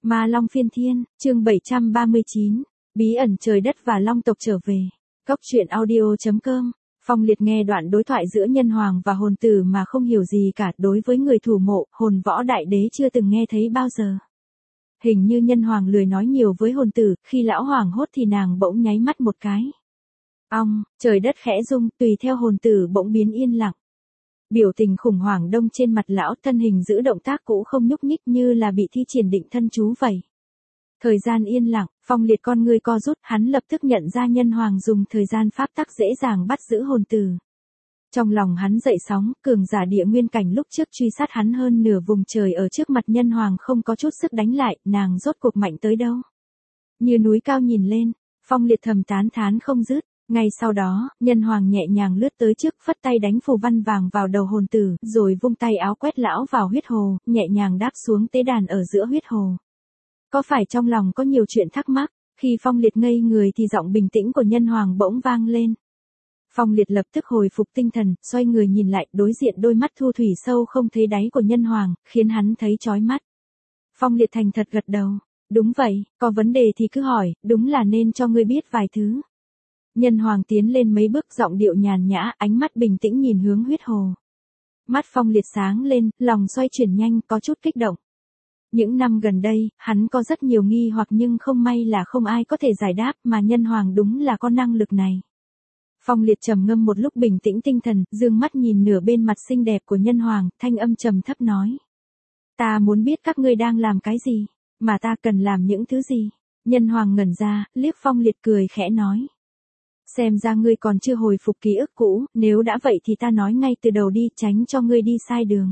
Ma Long phiên thiên, chương 739, bí ẩn trời đất và Long tộc trở về. Cốc truyện audio.com. Phong Liệt nghe đoạn đối thoại giữa Nhân Hoàng và hồn tử mà không hiểu gì cả, đối với người thủ mộ, hồn võ đại đế chưa từng nghe thấy bao giờ. Hình như Nhân Hoàng lười nói nhiều với hồn tử, khi lão hoàng hốt thì nàng bỗng nháy mắt một cái. Ong, trời đất khẽ rung, tùy theo hồn tử bỗng biến yên lặng. Biểu tình khủng hoảng đông trên mặt lão, thân hình giữ động tác cũ không nhúc nhích như là bị thi triển định thân chú vậy. Thời gian yên lặng, Phong Liệt con ngươi co rút, hắn lập tức nhận ra Nhân Hoàng dùng thời gian pháp tắc dễ dàng bắt giữ hồn tử. Trong lòng hắn dậy sóng, cường giả địa nguyên cảnh lúc trước truy sát hắn hơn nửa vùng trời ở trước mặt Nhân Hoàng không có chút sức đánh lại, nàng rốt cuộc mạnh tới đâu. Như núi cao nhìn lên, Phong Liệt thầm tán thán không dứt. Ngay sau đó, Nhân Hoàng nhẹ nhàng lướt tới trước, phất tay đánh phù văn vàng vào đầu hồn tử, rồi vung tay áo quét lão vào huyết hồ, nhẹ nhàng đáp xuống tế đàn ở giữa huyết hồ. Có phải trong lòng có nhiều chuyện thắc mắc, khi Phong Liệt ngây người thì giọng bình tĩnh của Nhân Hoàng bỗng vang lên. Phong Liệt lập tức hồi phục tinh thần, xoay người nhìn lại, đối diện đôi mắt thu thủy sâu không thấy đáy của Nhân Hoàng, khiến hắn thấy chói mắt. Phong Liệt thành thật gật đầu, đúng vậy, có vấn đề thì cứ hỏi, đúng là nên cho ngươi biết vài thứ. Nhân Hoàng tiến lên mấy bước, giọng điệu nhàn nhã, ánh mắt bình tĩnh nhìn hướng huyết hồ. Mắt Phong Liệt sáng lên, lòng xoay chuyển nhanh, có chút kích động. Những năm gần đây, hắn có rất nhiều nghi hoặc nhưng không may là không ai có thể giải đáp, mà Nhân Hoàng đúng là có năng lực này. Phong Liệt trầm ngâm một lúc, bình tĩnh tinh thần, dương mắt nhìn nửa bên mặt xinh đẹp của Nhân Hoàng, thanh âm trầm thấp nói. Ta muốn biết các ngươi đang làm cái gì, mà ta cần làm những thứ gì. Nhân Hoàng ngẩn ra, liếc Phong Liệt cười khẽ nói. Xem ra ngươi còn chưa hồi phục ký ức cũ, nếu đã vậy thì ta nói ngay từ đầu đi, tránh cho ngươi đi sai đường.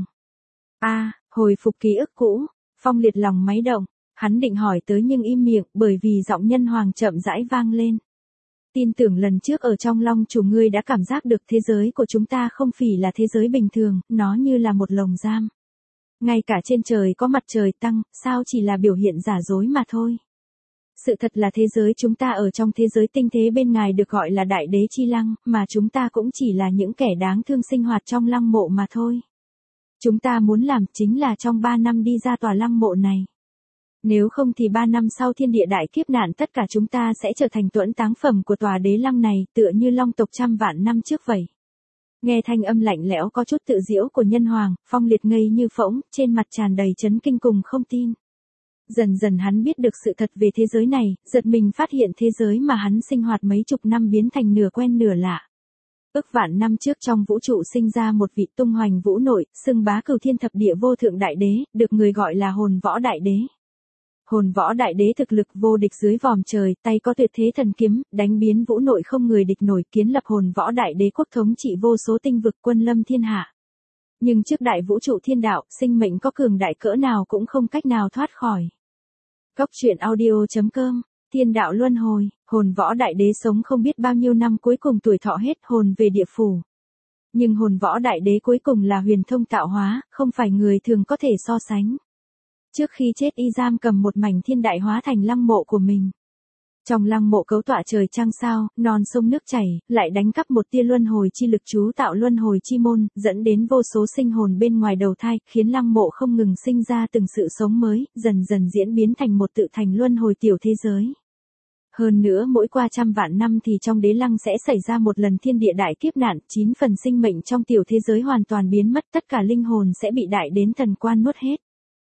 Hồi phục ký ức cũ. Phong Liệt lòng máy động, hắn định hỏi tới nhưng im miệng, bởi vì giọng Nhân Hoàng chậm rãi vang lên. Tin tưởng lần trước ở trong Long chủ ngươi đã cảm giác được thế giới của chúng ta không phỉ là thế giới bình thường, nó như là một lồng giam. Ngay cả trên trời có mặt trời tăng, sao chỉ là biểu hiện giả dối mà thôi. Sự thật là thế giới chúng ta ở trong thế giới tinh thế bên ngài được gọi là Đại Đế Chi Lăng, mà chúng ta cũng chỉ là những kẻ đáng thương sinh hoạt trong lăng mộ mà thôi. Chúng ta muốn làm chính là trong 3 năm đi ra tòa lăng mộ này. Nếu không thì 3 năm sau thiên địa đại kiếp nạn tất cả chúng ta sẽ trở thành tuẫn táng phẩm của tòa đế lăng này, tựa như Long tộc trăm vạn năm trước vậy. Nghe thanh âm lạnh lẽo có chút tự giễu của Nhân Hoàng, Phong Liệt ngây như phỗng, trên mặt tràn đầy chấn kinh cùng không tin. Dần dần hắn biết được sự thật về thế giới này, giật mình phát hiện thế giới mà hắn sinh hoạt mấy chục năm biến thành nửa quen nửa lạ. Ước vạn năm trước trong vũ trụ sinh ra một vị tung hoành vũ nội, xưng bá cửu thiên thập địa vô thượng đại đế, được người gọi là hồn võ đại đế. Hồn võ đại đế thực lực vô địch dưới vòm trời, tay có tuyệt thế thần kiếm, đánh biến vũ nội không người địch nổi, kiến lập hồn võ đại đế quốc thống trị vô số tinh vực, quân lâm thiên hạ. Nhưng trước đại vũ trụ thiên đạo, sinh mệnh có cường đại cỡ nào cũng không cách nào thoát khỏi. Cốc truyện audio.com. Thiên đạo luân hồi, hồn võ đại đế sống không biết bao nhiêu năm, cuối cùng tuổi thọ hết, hồn về địa phủ. Nhưng hồn võ đại đế cuối cùng là huyền thông tạo hóa, không phải người thường có thể so sánh. Trước khi chết y giam cầm một mảnh thiên đại hóa thành lăng mộ của mình. Trong lăng mộ cấu tọa trời trăng sao, non sông nước chảy, lại đánh cắp một tia luân hồi chi lực chú tạo luân hồi chi môn, dẫn đến vô số sinh hồn bên ngoài đầu thai, khiến lăng mộ không ngừng sinh ra từng sự sống mới, dần dần diễn biến thành một tự thành luân hồi tiểu thế giới. Hơn nữa mỗi qua trăm vạn năm thì trong đế lăng sẽ xảy ra một lần thiên địa đại kiếp nạn, 9 phần sinh mệnh trong tiểu thế giới hoàn toàn biến mất, tất cả linh hồn sẽ bị đại đến thần quan nuốt hết.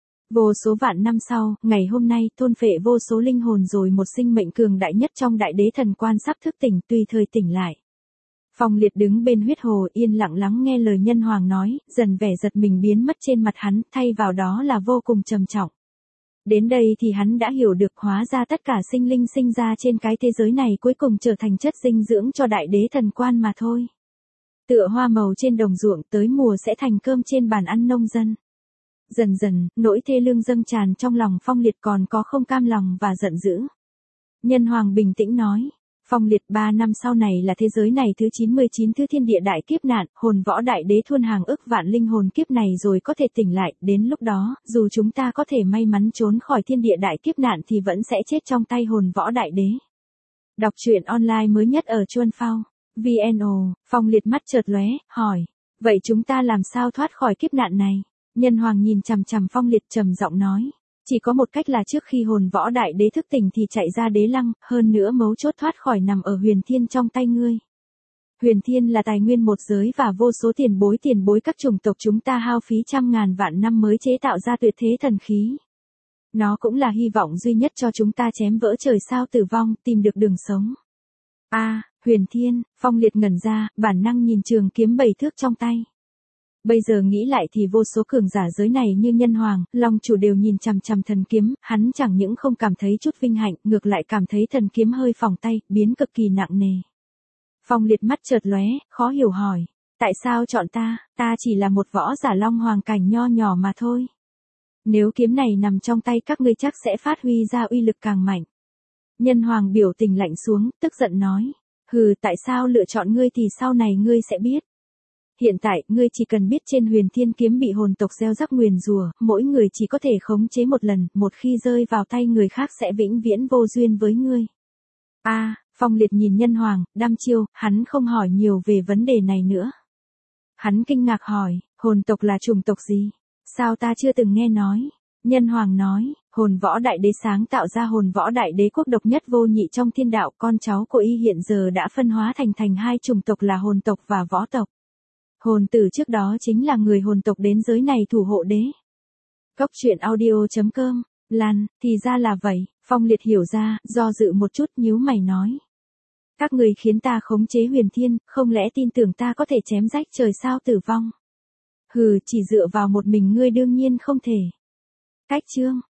Vô số vạn năm sau, ngày hôm nay, thôn phệ vô số linh hồn rồi một sinh mệnh cường đại nhất trong đại đế thần quan sắp thức tỉnh, tùy thời tỉnh lại. Phong Liệt đứng bên huyết hồ yên lặng lắng nghe lời Nhân Hoàng nói, dần vẻ giật mình biến mất trên mặt hắn, thay vào đó là vô cùng trầm trọng. Đến đây thì hắn đã hiểu được, hóa ra tất cả sinh linh sinh ra trên cái thế giới này cuối cùng trở thành chất dinh dưỡng cho đại đế thần quan mà thôi. Tựa hoa màu trên đồng ruộng, tới mùa sẽ thành cơm trên bàn ăn nông dân. Dần dần, nỗi thê lương dâng tràn trong lòng Phong Liệt, còn có không cam lòng và giận dữ. Nhân Hoàng bình tĩnh nói, Phong Liệt, 3 năm sau này là thế giới này thứ 99 thứ thiên địa đại kiếp nạn, hồn võ đại đế thuôn hàng ức vạn linh hồn kiếp này rồi có thể tỉnh lại, đến lúc đó, dù chúng ta có thể may mắn trốn khỏi thiên địa đại kiếp nạn thì vẫn sẽ chết trong tay hồn võ đại đế. Đọc truyện online mới nhất ở Chuan Phao, VNO. Phong Liệt mắt chợt lóe, hỏi, vậy chúng ta làm sao thoát khỏi kiếp nạn này? Nhân Hoàng nhìn chằm chằm Phong Liệt trầm giọng nói, Chỉ có một cách là trước khi hồn võ đại đế thức tỉnh thì chạy ra đế lăng, hơn nữa mấu chốt thoát khỏi nằm ở huyền thiên trong tay ngươi. Huyền thiên là tài nguyên một giới và vô số tiền bối các chủng tộc chúng ta hao phí trăm ngàn vạn năm mới chế tạo ra tuyệt thế thần khí. Nó cũng là hy vọng duy nhất cho chúng ta chém vỡ trời sao tử vong, tìm được đường sống. Huyền thiên, Phong Liệt ngẩn ra, bản năng nhìn trường kiếm 7 thước trong tay. Bây giờ nghĩ lại thì vô số cường giả giới này như Nhân Hoàng, Long Chủ đều nhìn chằm chằm thần kiếm, hắn chẳng những không cảm thấy chút vinh hạnh, ngược lại cảm thấy thần kiếm hơi phỏng tay, biến cực kỳ nặng nề. Phong Liệt mắt chợt lóe, khó hiểu hỏi, tại sao chọn ta chỉ là một võ giả Long Hoàng cảnh nho nhỏ mà thôi. Nếu kiếm này nằm trong tay các ngươi chắc sẽ phát huy ra uy lực càng mạnh. Nhân Hoàng biểu tình lạnh xuống, tức giận nói, tại sao lựa chọn ngươi thì sau này ngươi sẽ biết. Hiện tại, ngươi chỉ cần biết trên huyền thiên kiếm bị hồn tộc gieo rắc nguyền rủa, mỗi người chỉ có thể khống chế một lần, một khi rơi vào tay người khác sẽ vĩnh viễn vô duyên với ngươi. Phong Liệt nhìn Nhân Hoàng, đăm chiêu, hắn không hỏi nhiều về vấn đề này nữa. Hắn kinh ngạc hỏi, hồn tộc là chủng tộc gì? Sao ta chưa từng nghe nói? Nhân Hoàng nói, hồn võ đại đế sáng tạo ra hồn võ đại đế quốc độc nhất vô nhị trong thiên đạo, con cháu của y hiện giờ đã phân hóa thành hai chủng tộc là hồn tộc và võ tộc. Hồn tử trước đó chính là người hồn tộc đến giới này thủ hộ đế. Cốc truyện audio.com, Lan, thì ra là vậy, Phong Liệt hiểu ra, do dự một chút nhíu mày nói. Các người khiến ta khống chế huyền thiên, không lẽ tin tưởng ta có thể chém rách trời sao tử vong? Chỉ dựa vào một mình ngươi đương nhiên không thể. Cách chương